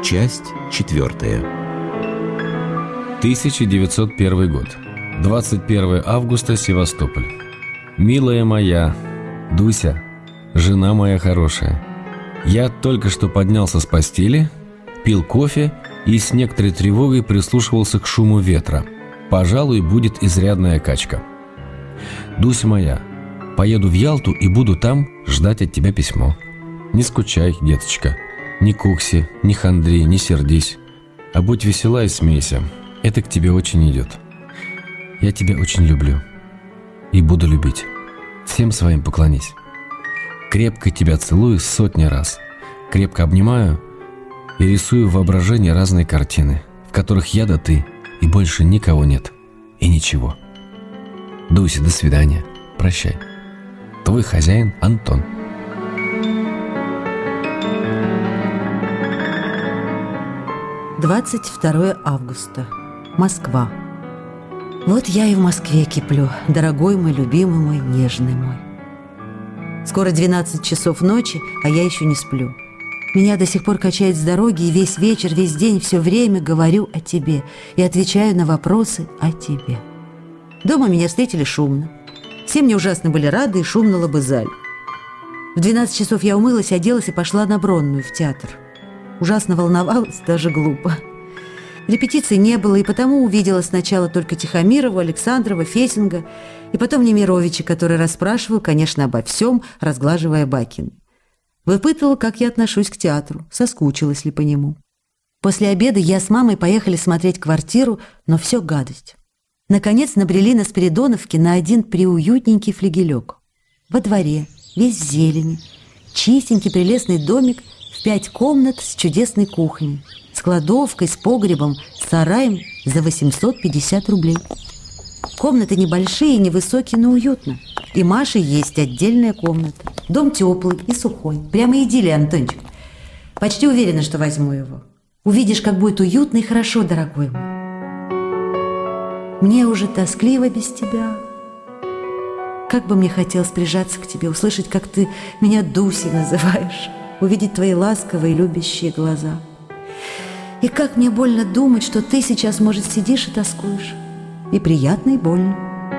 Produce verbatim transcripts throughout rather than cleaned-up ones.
Часть четвертая. тысяча девятьсот первый год. двадцать первое августа, Севастополь. Милая моя, Дуся, жена моя хорошая, я только что поднялся с постели, пил кофе и с некоторой тревогой прислушивался к шуму ветра. Пожалуй, будет изрядная качка. Дуся моя, поеду в Ялту и буду там ждать от тебя письмо. Не скучай, деточка, не кукси, не хандри, не сердись, а будь весела и смейся. Это к тебе очень идет. Я тебя очень люблю и буду любить. Всем своим поклонись. Крепко тебя целую сотни раз. Крепко обнимаю и рисую в воображении разные картины, в которых я да ты, и больше никого нет. И ничего. Дуся, до свидания. Прощай. Твой хозяин Антон. двадцать второе августа. Москва. Вот я и в Москве киплю, дорогой мой, любимый мой, нежный мой. Скоро двенадцать часов ночи, а я еще не сплю. Меня до сих пор качает с дороги, и весь вечер, весь день, все время говорю о тебе и отвечаю на вопросы о тебе. Дома меня встретили шумно. Все мне ужасно были рады, и шумно лобызали. В двенадцать часов я умылась, оделась и пошла на Бронную, в театр. Ужасно волновалась, даже глупо. Репетиции не было, и потому увидела сначала только Тихомирова, Александрова, Фесинга, и потом Немировича, который расспрашивал, конечно, обо всем, разглаживая Бакин. Выпытывала, как я отношусь к театру, соскучилась ли по нему. После обеда я с мамой поехали смотреть квартиру, но все гадость. Наконец набрели на Спиридоновке на один приуютненький флигелек. Во дворе, весь в зелени, чистенький прелестный домик в пять комнат с чудесной кухней, с кладовкой, с погребом, с сараем за восемьсот пятьдесят рублей. Комнаты небольшие, невысокие, но уютно. И Маше есть отдельная комната. Дом теплый и сухой. Прямо идиллия, Антончик. Почти уверена, что возьму его. Увидишь, как будет уютно и хорошо, дорогой мой. Мне уже тоскливо без тебя. Как бы мне хотелось прижаться к тебе, услышать, как ты меня Дусей называешь, увидеть твои ласковые любящие глаза. И как мне больно думать, что ты сейчас, может, сидишь и тоскуешь. И приятно, и больно.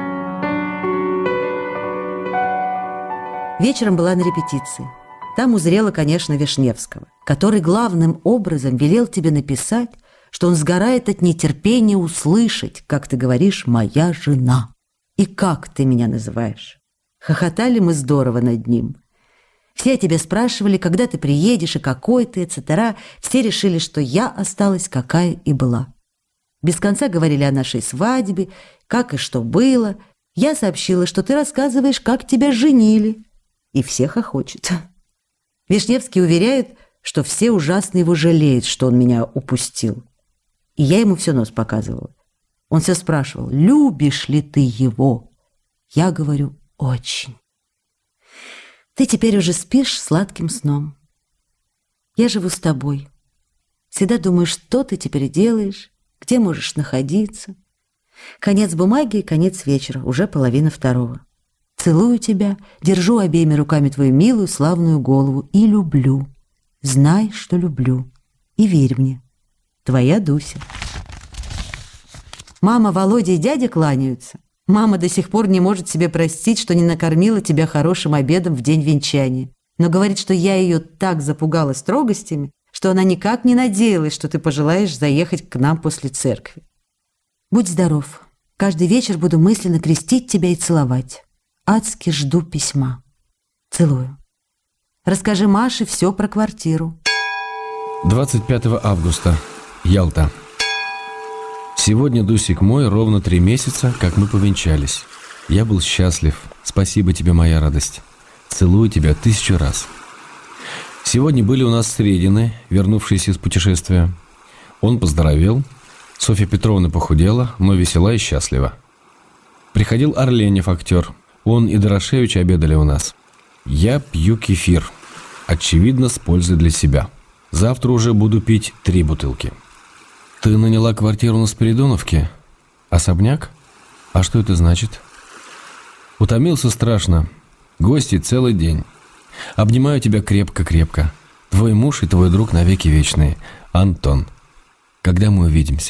Вечером была на репетиции. Там узрела, конечно, Вишневского, который главным образом велел тебе написать, что он сгорает от нетерпения услышать, как ты говоришь, «моя жена». И как ты меня называешь? Хохотали мы здорово над ним. Все тебя спрашивали, когда ты приедешь и какой ты, et cetera. Все решили, что я осталась, какая и была. Без конца говорили о нашей свадьбе, как и что было. Я сообщила, что ты рассказываешь, как тебя женили. И все хохочут. Вишневский уверяет, что все ужасно его жалеют, что он меня упустил. И я ему все нос показывала. Он все спрашивал, любишь ли ты его? Я говорю, очень. Ты теперь уже спишь сладким сном. Я живу с тобой. Всегда думаю, что ты теперь делаешь, где можешь находиться. Конец бумаги и конец вечера, уже половина второго. Целую тебя, держу обеими руками твою милую славную голову и люблю. Знай, что люблю. И верь мне. Твоя Дуся. Мама, Володя и дядя кланяются. Мама до сих пор не может себе простить, что не накормила тебя хорошим обедом в день венчания. Но говорит, что я ее так запугала строгостями, что она никак не надеялась, что ты пожелаешь заехать к нам после церкви. Будь здоров. Каждый вечер буду мысленно крестить тебя и целовать. Адски жду письма. Целую. Расскажи Маше все про квартиру. двадцать пятого августа. Ялта. Сегодня, Дусик мой, ровно три месяца, как мы повенчались. Я был счастлив. Спасибо тебе, моя радость. Целую тебя тысячу раз. Сегодня были у нас средины, вернувшиеся из путешествия. Он поздоровел. Софья Петровна похудела, но весела и счастлива. Приходил Орленев, актер. Он и Дорошевич обедали у нас. Я пью кефир. Очевидно, с пользой для себя. Завтра уже буду пить три бутылки. Ты наняла квартиру на Спиридоновке? Особняк? А что это значит? Утомился страшно. Гости целый день. Обнимаю тебя крепко-крепко. Твой муж и твой друг навеки вечные. Антон. Когда мы увидимся?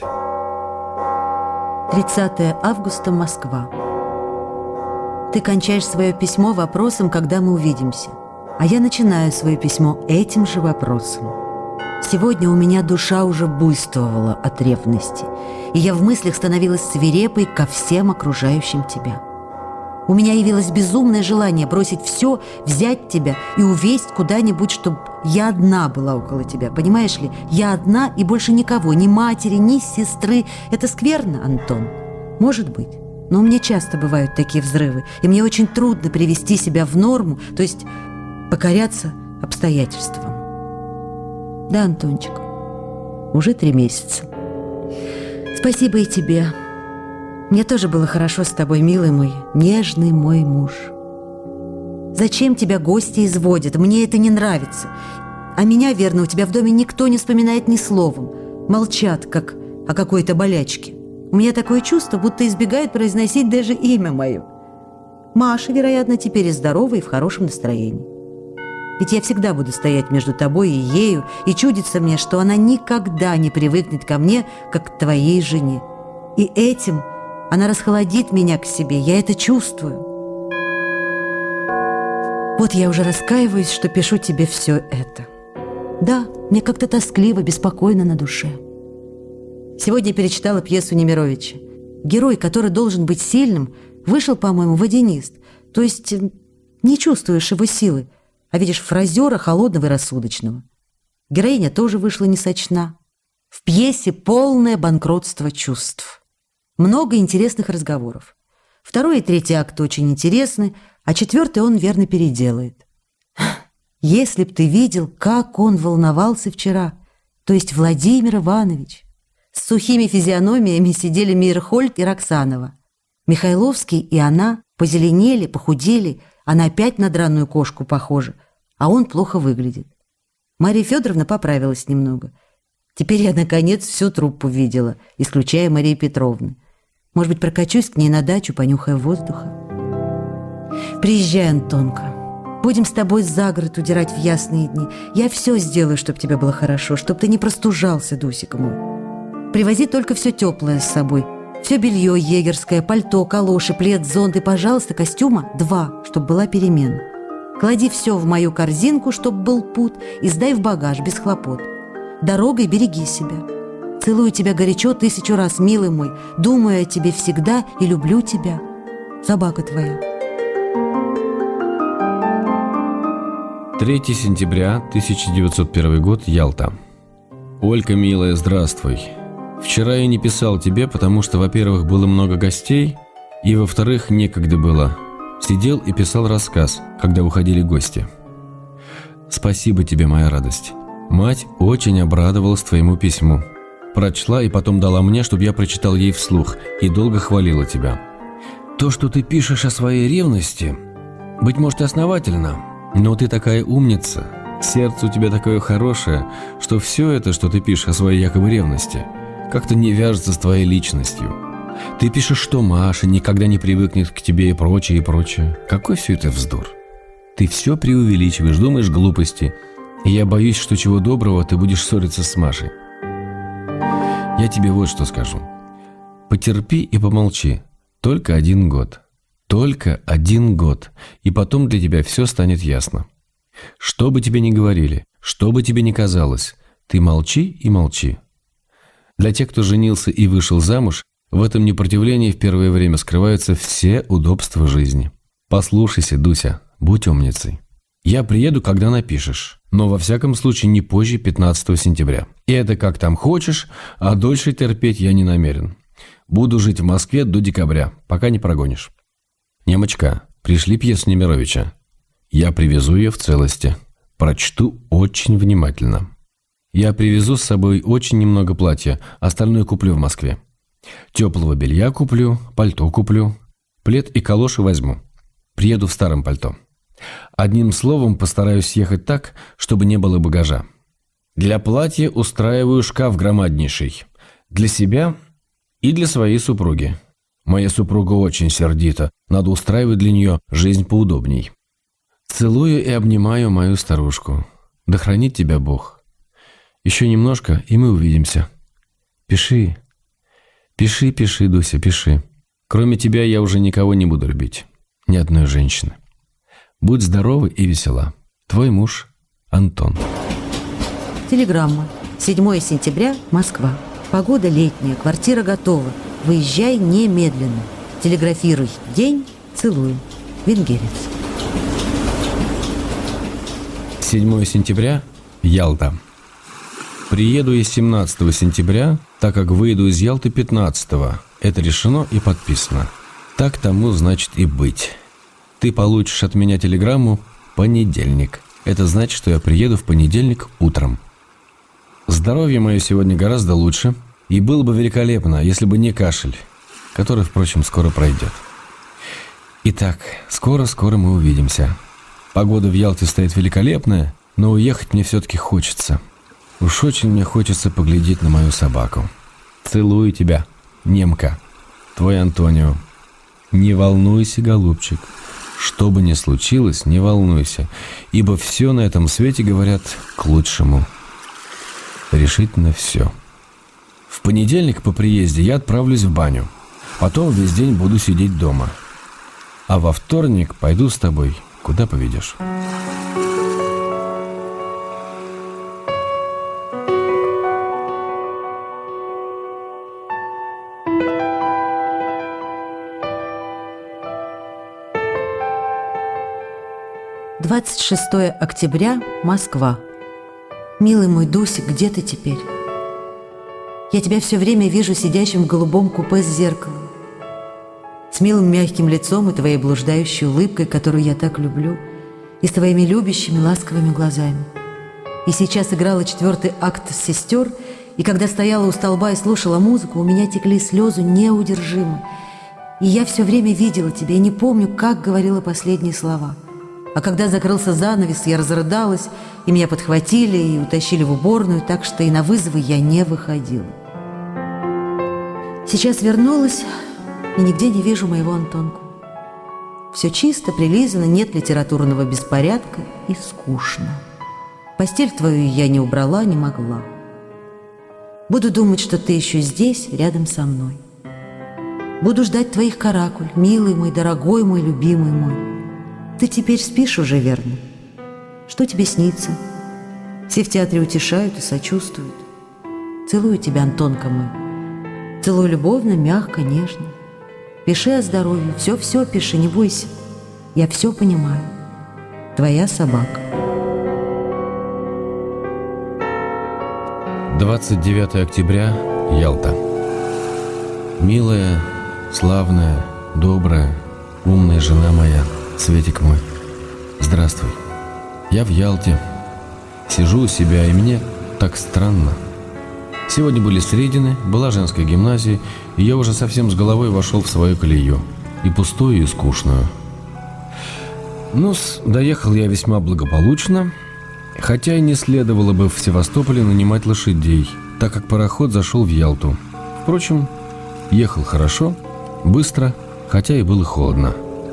тридцатое августа, Москва. Ты кончаешь свое письмо вопросом, когда мы увидимся. А я начинаю свое письмо этим же вопросом. Сегодня у меня душа уже буйствовала от ревности, и я в мыслях становилась свирепой ко всем окружающим тебя. У меня явилось безумное желание бросить все, взять тебя и увезть куда-нибудь, чтобы я одна была около тебя. Понимаешь ли, я одна и больше никого, ни матери, ни сестры. Это скверно, Антон? Может быть. Но у меня часто бывают такие взрывы, и мне очень трудно привести себя в норму, то есть покоряться обстоятельствам. Да, Антончик, уже три месяца. Спасибо и тебе. Мне тоже было хорошо с тобой, милый мой, нежный мой муж. Зачем тебя гости изводят? Мне это не нравится. А меня, верно, у тебя в доме никто не вспоминает ни словом. Молчат, как о какой-то болячке. У меня такое чувство, будто избегают произносить даже имя мое. Маша, вероятно, теперь и здорова, и в хорошем настроении. Ведь я всегда буду стоять между тобой и ею, и чудится мне, что она никогда не привыкнет ко мне, как к твоей жене. И этим она расхолодит меня к себе, я это чувствую. Вот я уже раскаиваюсь, что пишу тебе все это. Да, мне как-то тоскливо, беспокойно на душе. Сегодня перечитала пьесу Немировича. Герой, который должен быть сильным, вышел, по-моему, водянист. То есть не чувствуешь его силы, а видишь фразера холодного и рассудочного. Героиня тоже вышла несочна. В пьесе полное банкротство чувств. Много интересных разговоров. Второй и третий акт очень интересны, а четвертый он верно переделает. Если б ты видел, как он волновался вчера, то есть Владимир Иванович. С сухими физиономиями сидели Мейерхольд и Роксанова. Михайловский и она позеленели, похудели, она опять на драную кошку похожа, а он плохо выглядит. Мария Федоровна поправилась немного. Теперь я, наконец, всю труппу видела, исключая Марии Петровны. Может быть, прокачусь к ней на дачу, понюхая воздуха. Приезжай, Антонка. Будем с тобой за город удирать в ясные дни. Я все сделаю, чтобы тебе было хорошо, чтобы ты не простужался, Дусик мой. Привози только все теплое с собой. Все белье егерское, пальто, калоши, плед, зонт и, пожалуйста, костюма два, чтобы была перемена. Клади все в мою корзинку, чтобы был пуд, и сдай в багаж без хлопот. Дорогой береги себя. Целую тебя горячо тысячу раз, милый мой. Думаю о тебе всегда и люблю тебя. Собака твоя. третьего сентября тысяча девятьсот первый год, Ялта. Олька, милая, здравствуй. Вчера я не писал тебе, потому что, во-первых, было много гостей, и, во-вторых, некогда было. Сидел и писал рассказ, когда уходили гости. Спасибо тебе, моя радость. Мать очень обрадовалась твоему письму. Прочла и потом дала мне, чтобы я прочитал ей вслух, и долго хвалила тебя. То, что ты пишешь о своей ревности, быть может, основательно, но ты такая умница, сердце у тебя такое хорошее, что все это, что ты пишешь о своей якобы ревности, как-то не вяжется с твоей личностью. Ты пишешь, что Маша никогда не привыкнет к тебе и прочее, и прочее. Какой все это вздор? Ты все преувеличиваешь, думаешь глупости, и я боюсь, что чего доброго ты будешь ссориться с Машей. Я тебе вот что скажу. Потерпи и помолчи. Только один год. Только один год. И потом для тебя все станет ясно. Что бы тебе ни говорили, что бы тебе ни казалось, ты молчи и молчи. Для тех, кто женился и вышел замуж, в этом непротивлении в первое время скрываются все удобства жизни. Послушайся, Дуся, будь умницей. Я приеду, когда напишешь, но во всяком случае не позже пятнадцатого сентября. И это как там хочешь, а дольше терпеть я не намерен. Буду жить в Москве до декабря, пока не прогонишь. Немочка, пришли пьесу Немировича. Я привезу ее в целости. Прочту очень внимательно. Я привезу с собой очень немного платья, остальное куплю в Москве. Теплого белья куплю, пальто куплю, плед и калоши возьму. Приеду в старом пальто. Одним словом, постараюсь ехать так, чтобы не было багажа. Для платья устраиваю шкаф громаднейший. Для себя и для своей супруги. Моя супруга очень сердита, надо устраивать для нее жизнь поудобней. Целую и обнимаю мою старушку. Да хранит тебя Бог. Еще немножко, и мы увидимся. Пиши. Пиши, пиши, Дуся, пиши. Кроме тебя я уже никого не буду любить. Ни одной женщины. Будь здорова и весела. Твой муж Антон. Телеграмма. седьмое сентября, Москва. Погода летняя, квартира готова. Выезжай немедленно. Телеграфируй. День. Целую. Венгерец. седьмое сентября, Ялта. Приеду я семнадцатого сентября, так как выеду из Ялты пятнадцатого. Это решено и подписано. Так тому, значит, и быть. Ты получишь от меня телеграмму «Понедельник». Это значит, что я приеду в понедельник утром. Здоровье мое сегодня гораздо лучше, и было бы великолепно, если бы не кашель, который, впрочем, скоро пройдет. Итак, скоро-скоро мы увидимся. Погода в Ялте стоит великолепная, но уехать мне все-таки хочется. Уж очень мне хочется поглядеть на мою собаку. Целую тебя, немка. Твой Антонио. Не волнуйся, голубчик. Что бы ни случилось, не волнуйся, ибо все на этом свете, говорят, к лучшему. Решительно все. В понедельник по приезде я отправлюсь в баню. Потом весь день буду сидеть дома. А во вторник пойду с тобой, куда поведешь. двадцать шестое октября, Москва. Милый мой Дусик, где ты теперь? Я тебя все время вижу сидящим в голубом купе с зеркалом, с милым мягким лицом и твоей блуждающей улыбкой, которую я так люблю, и с твоими любящими ласковыми глазами. И сейчас играла четвертый акт «Сестер», и когда стояла у столба и слушала музыку, у меня текли слезы неудержимо. И я все время видела тебя и не помню, как говорила последние слова. А когда закрылся занавес, я разрыдалась, и меня подхватили и утащили в уборную, так что и на вызовы я не выходила. Сейчас вернулась, и нигде не вижу моего Антонку. Все чисто, прилизано, нет литературного беспорядка и скучно. Постель твою я не убрала, не могла. Буду думать, что ты еще здесь, рядом со мной. Буду ждать твоих каракуль, милый мой, дорогой мой, любимый мой. Ты теперь спишь уже, верно? Что тебе снится? Все в театре утешают и сочувствуют. Целую тебя, Антонка мой. Целую любовно, мягко, нежно. Пиши о здоровье, все-все пиши, не бойся. Я все понимаю. Твоя собака. двадцать девятое октября, Ялта. Милая, славная, добрая, умная жена моя, Светик мой, здравствуй. Я в Ялте. Сижу у себя, и мне так странно. Сегодня были средины, была женская гимназия, и я уже совсем с головой вошел в свою колею. И пустую, и скучную. Ну-с, доехал я весьма благополучно, хотя и не следовало бы в Севастополе нанимать лошадей, так как пароход зашел в Ялту. Впрочем, ехал хорошо, быстро, хотя и было холодно.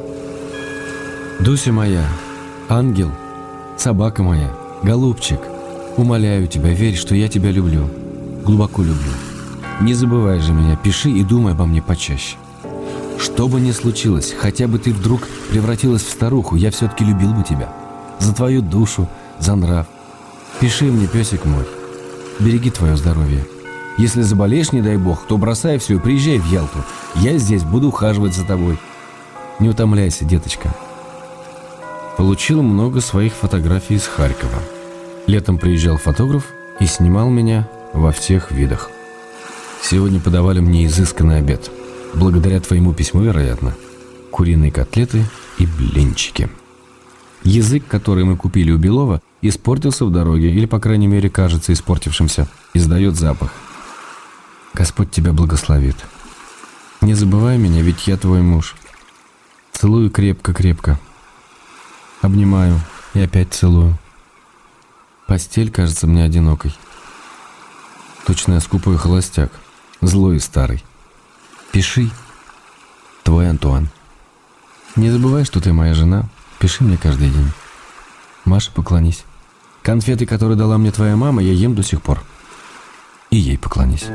Дуся моя, ангел, собака моя, голубчик, умоляю тебя, верь, что я тебя люблю, глубоко люблю. Не забывай же меня, пиши и думай обо мне почаще. Что бы ни случилось, хотя бы ты вдруг превратилась в старуху, я все-таки любил бы тебя. За твою душу, за нрав. Пиши мне, песик мой, береги твое здоровье. Если заболеешь, не дай бог, то бросай все и приезжай в Ялту. Я здесь буду ухаживать за тобой. Не утомляйся, деточка. Получил много своих фотографий из Харькова. Летом приезжал фотограф и снимал меня во всех видах. Сегодня подавали мне изысканный обед. Благодаря твоему письму, вероятно. Куриные котлеты и блинчики. Язык, который мы купили у Белова, испортился в дороге, или, по крайней мере, кажется испортившимся, издает запах. Господь тебя благословит. Не забывай меня, ведь я твой муж. Целую крепко-крепко. Обнимаю и опять целую. Постель кажется мне одинокой. Точно я скупой холостяк, злой и старый. Пиши. Твой Антуан. Не забывай, что ты моя жена. Пиши мне каждый день. Маша, поклонись. Конфеты, которые дала мне твоя мама, я ем до сих пор. И ей поклонись.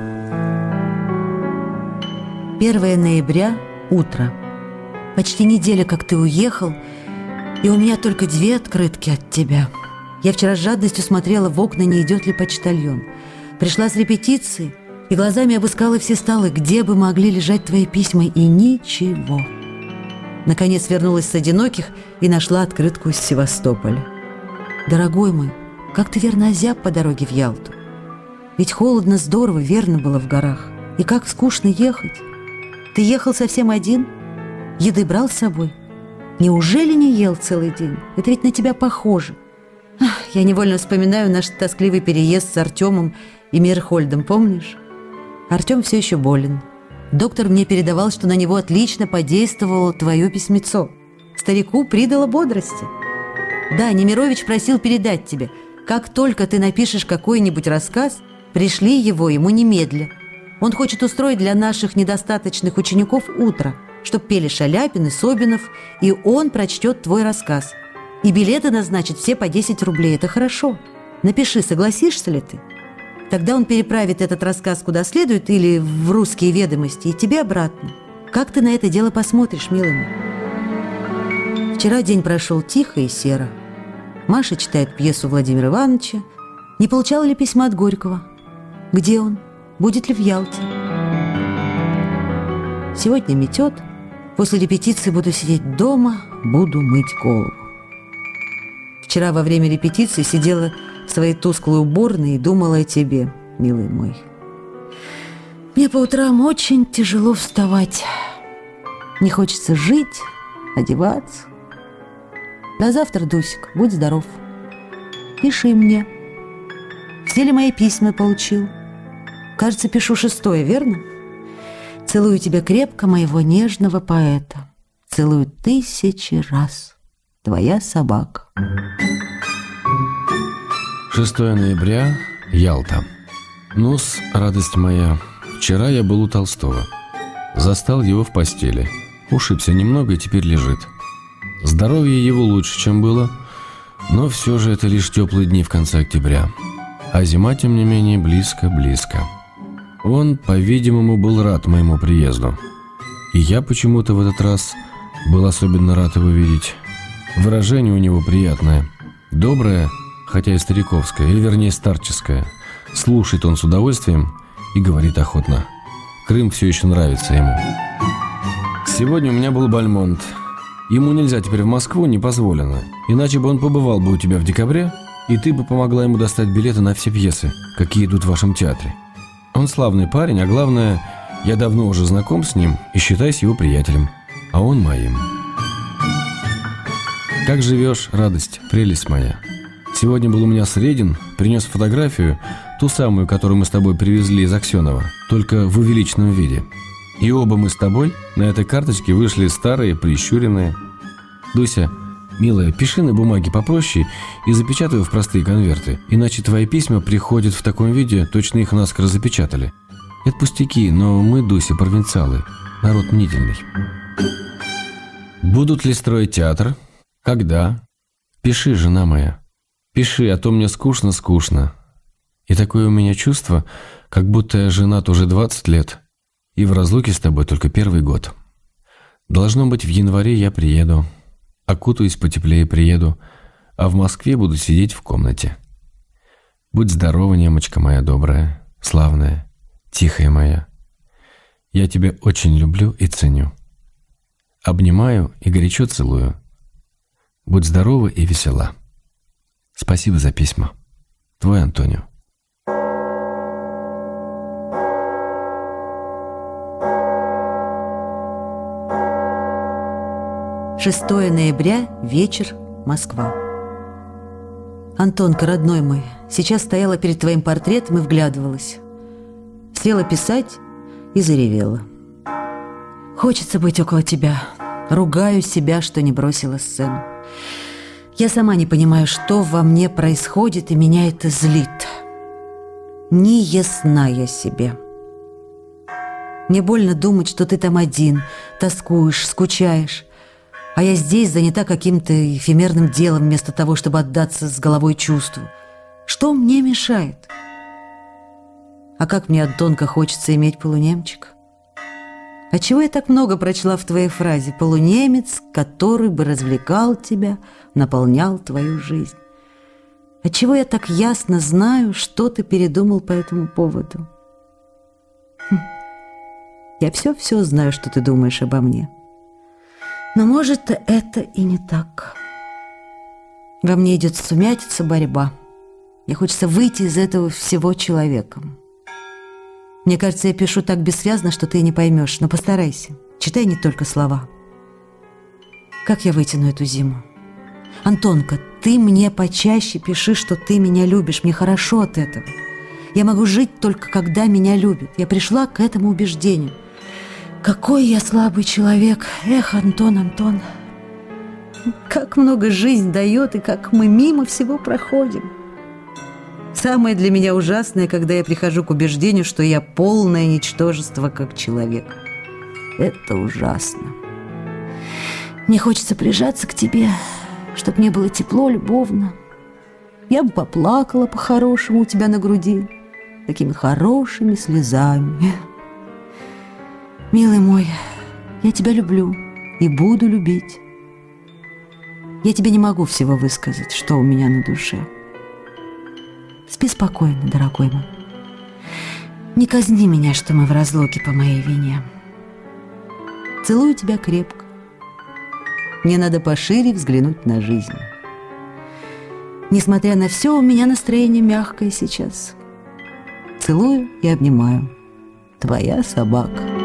первое ноября, утро. Почти неделя, как ты уехал, и у меня только две открытки от тебя. Я вчера с жадностью смотрела в окна, не идет ли почтальон. Пришла с репетиции и глазами обыскала все столы, где бы могли лежать твои письма, и ничего. Наконец вернулась с одиноких и нашла открытку из Севастополя. Дорогой мой, как ты верно озяб по дороге в Ялту. Ведь холодно, здорово, верно было в горах. И как скучно ехать. Ты ехал совсем один? Еды брал с собой? Неужели не ел целый день? Это ведь на тебя похоже. Ах, я невольно вспоминаю наш тоскливый переезд с Артемом и Мирхольдом, помнишь? Артем все еще болен. Доктор мне передавал, что на него отлично подействовало твое письмецо. Старику придало бодрости. Да, Немирович просил передать тебе, как только ты напишешь какой-нибудь рассказ, пришли его ему немедля. Он хочет устроить для наших недостаточных учеников утро, чтоб пели Шаляпин и Собинов, и он прочтет твой рассказ. И билеты назначит все по десять рублей. Это хорошо. Напиши, согласишься ли ты? Тогда он переправит этот рассказ куда следует или в «Русские ведомости» и тебе обратно. Как ты на это дело посмотришь, милый мой? Вчера день прошел тихо и серо. Маша читает пьесу Владимира Ивановича. Не получала ли письма от Горького? Где он? Будет ли в Ялте? Сегодня метет. После репетиции буду сидеть дома, буду мыть голову. Вчера во время репетиции сидела в своей тусклой уборной и думала о тебе, милый мой. Мне по утрам очень тяжело вставать. Не хочется жить, одеваться. До завтра, Дусик, будь здоров. Пиши мне. Все ли мои письма получил? Кажется, пишу шестое, верно? Целую тебя крепко, моего нежного поэта. Целую тысячи раз. Твоя собака. шестое ноября, Ялта. Ну-с, радость моя, вчера я был у Толстого. Застал его в постели. Ушибся немного и теперь лежит. Здоровье его лучше, чем было, но все же это лишь теплые дни в конце октября. А зима, тем не менее, близко-близко. Он, по-видимому, был рад моему приезду. И я почему-то в этот раз был особенно рад его видеть. Выражение у него приятное, доброе, хотя и стариковское, или вернее старческое. Слушает он с удовольствием и говорит охотно. Крым все еще нравится ему. Сегодня у меня был Бальмонт. Ему нельзя теперь в Москву, не позволено. Иначе бы он побывал бы у тебя в декабре, и ты бы помогла ему достать билеты на все пьесы, какие идут в вашем театре. Он славный парень, а главное, я давно уже знаком с ним и считаюсь его приятелем, а он моим. Как живешь, радость, прелесть моя? Сегодня был у меня Средин, принес фотографию, ту самую, которую мы с тобой привезли из Аксенова, только в увеличенном виде. И оба мы с тобой на этой карточке вышли старые, прищуренные. Дуся, милая, пиши на бумаге попроще и запечатай в простые конверты, иначе твои письма приходят в таком виде, точно их наскоро запечатали. Это пустяки, но мы, Дуся, провинциалы, народ мнительный. Будут ли строить театр? Когда? Пиши, жена моя. Пиши, а то мне скучно-скучно. И такое у меня чувство, как будто я женат уже двадцать лет, и в разлуке с тобой только первый год. Должно быть, в январе я приеду, окутаюсь потеплее приеду, а в Москве буду сидеть в комнате. Будь здорова, немочка моя добрая, славная, тихая моя. Я тебя очень люблю и ценю. Обнимаю и горячо целую. Будь здорова и весела. Спасибо за письма. Твой Антонио. шестое ноября, вечер, Москва. Антонка, родной мой, сейчас стояла перед твоим портретом и вглядывалась. Села писать и заревела. Хочется быть около тебя. Ругаю себя, что не бросила сцену. Я сама не понимаю, что во мне происходит, и меня это злит. Не ясна я себе. Мне больно думать, что ты там один, тоскуешь, скучаешь, а я здесь занята каким-то эфемерным делом вместо того, чтобы отдаться с головой чувству. Что мне мешает? А как мне, Антонка, хочется иметь полунемчика. Отчего я так много прочла в твоей фразе? Полунемец, который бы развлекал тебя, наполнял твою жизнь. Отчего я так ясно знаю, что ты передумал по этому поводу? Хм. Я все-все знаю, что ты думаешь обо мне. Но, может, это и не так. Во мне идет сумятица, борьба. Мне хочется выйти из этого всего человеком. Мне кажется, я пишу так бессвязно, что ты и не поймешь. Но постарайся. Читай не только слова. Как я вытяну эту зиму? Антонка, ты мне почаще пиши, что ты меня любишь. Мне хорошо от этого. Я могу жить только когда меня любят. Я пришла к этому убеждению. Какой я слабый человек. Эх, Антон, Антон. Как много жизнь дает, и как мы мимо всего проходим. Самое для меня ужасное, когда я прихожу к убеждению, что я полное ничтожество как человек. Это ужасно. Мне хочется прижаться к тебе, чтобы мне было тепло, любовно. Я бы поплакала по-хорошему у тебя на груди, такими хорошими слезами. Милый мой, я тебя люблю и буду любить. Я тебе не могу всего высказать, что у меня на душе. Спи спокойно, дорогой мой. Не казни меня, что мы в разлуке по моей вине. Целую тебя крепко. Мне надо пошире взглянуть на жизнь. Несмотря на все, у меня настроение мягкое сейчас. Целую и обнимаю. Твоя собака.